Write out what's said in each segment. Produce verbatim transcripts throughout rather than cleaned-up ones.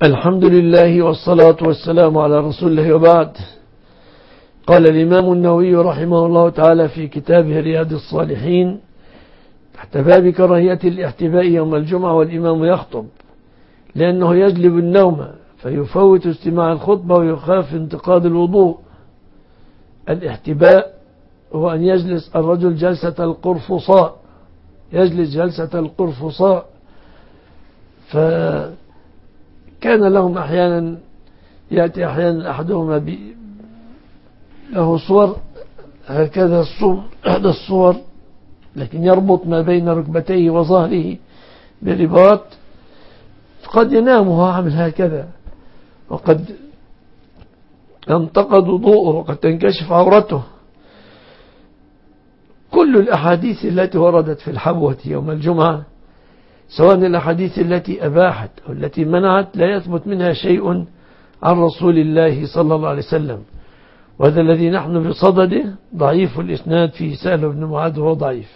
الحمد لله والصلاة والسلام على رسول الله، وبعد. قال الإمام النووي رحمه الله تعالى في كتابه رياض الصالحين تحت باب كراهية الاحتباء يوم الجمعة والإمام يخطب، لأنه يجلب النوم فيفوت استماع الخطبة ويخاف انتقاد الوضوء. الاحتباء هو أن يجلس الرجل جلسة القرفصاء، يجلس جلسة القرفصاء. فكان لهم أحيانا يأتي أحيانا أحدهما له صور هكذا، الصوم أحد الصور، لكن يربط ما بين ركبتيه وظهره برباط، قد ينام وهو عامل هكذا، وقد ينتقد وضوءه، وقد تنكشف عورته. كل الأحاديث التي وردت في الحبوة يوم الجمعة، سواء الأحاديث التي أباحت أو التي منعت، لا يثبت منها شيء عن رسول الله صلى الله عليه وسلم، وهذا الذي نحن بصدده ضعيف الإسناد فيه سهل بن معاذ، وهو ضعيف.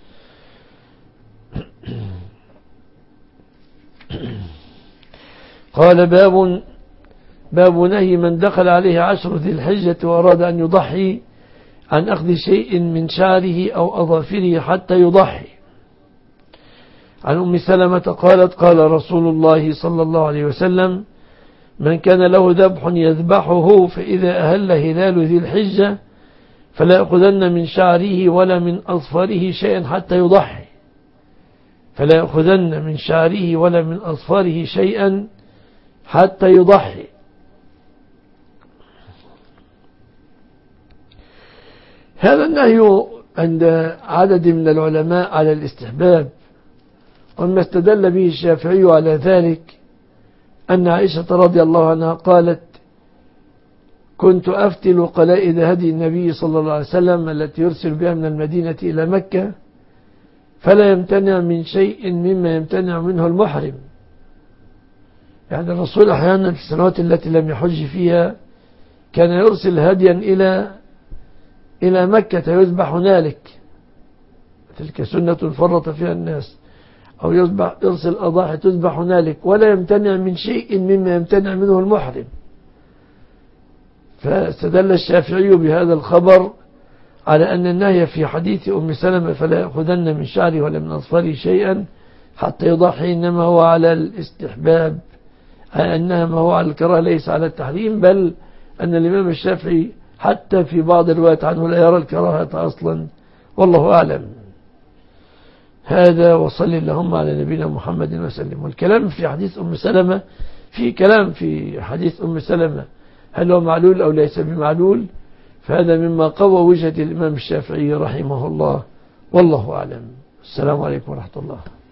قال باب باب نهي من دخل عليه عشر ذي الحجة وأراد أن يضحي عن أخذ شيء من شعره أو أظافره حتى يضحي. عن أم سلمة قالت قال رسول الله صلى الله عليه وسلم: من كان له ذبح يذبحه فإذا أهل هلال ذي الحجة فلا يأخذن من شعره ولا من أظفاره شيئا حتى يضحي، فلا يأخذن من شعره ولا من أظفاره شيئا حتى يضحي. هذا النهي عند عدد من العلماء على الاستحباب، وما استدل به الشافعي على ذلك أن عائشة رضي الله عنها قالت: كنت أفتل قلائد هدي النبي صلى الله عليه وسلم التي يرسل بها من المدينة إلى مكة، فلا يمتنع من شيء مما يمتنع منه المحرم. يعني الرسول أحيانا في السنوات التي لم يحج فيها كان يرسل هديا إلى إلى مكة يذبح هنالك، تلك سنة فرط فيها الناس، أو يذبح يرسل أضاحي تذبح هنالك، ولا يمتنع من شيء مما يمتنع منه المحرم. فاستدل الشافعي بهذا الخبر على أن النهي في حديث أم سلمة فلا يأخذن من شعره ولا من أظفاره شيئا حتى يضحي إنما هو على الاستحباب، أنما هو على الكراهة ليس على التحريم، بل أن الإمام الشافعي حتى في بعض الروايات عنه لا يرى الكراهة أصلا، والله أعلم. هذا وصل اللهم على نبينا محمد وسلم. والكلام في حديث أم سلمة، في كلام في حديث أم سلمة هل هو معلول أو ليس بمعلول، فهذا مما قوى وجهة الإمام الشافعي رحمه الله، والله أعلم. السلام عليكم ورحمة الله.